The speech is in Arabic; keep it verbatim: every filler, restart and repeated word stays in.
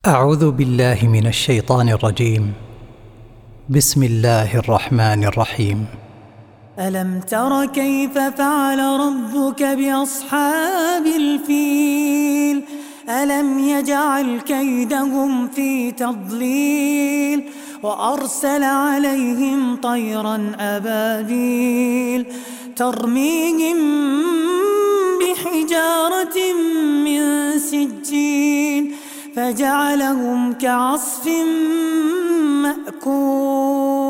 أعوذ بالله من الشيطان الرجيم. بسم الله الرحمن الرحيم. ألم تر كيف فعل ربك بأصحاب الفيل؟ ألم يجعل كيدهم في تضليل وأرسل عليهم طيرا أبابيل ترميهم بحجارة من سجيل فجعلهم كعصف مأكول.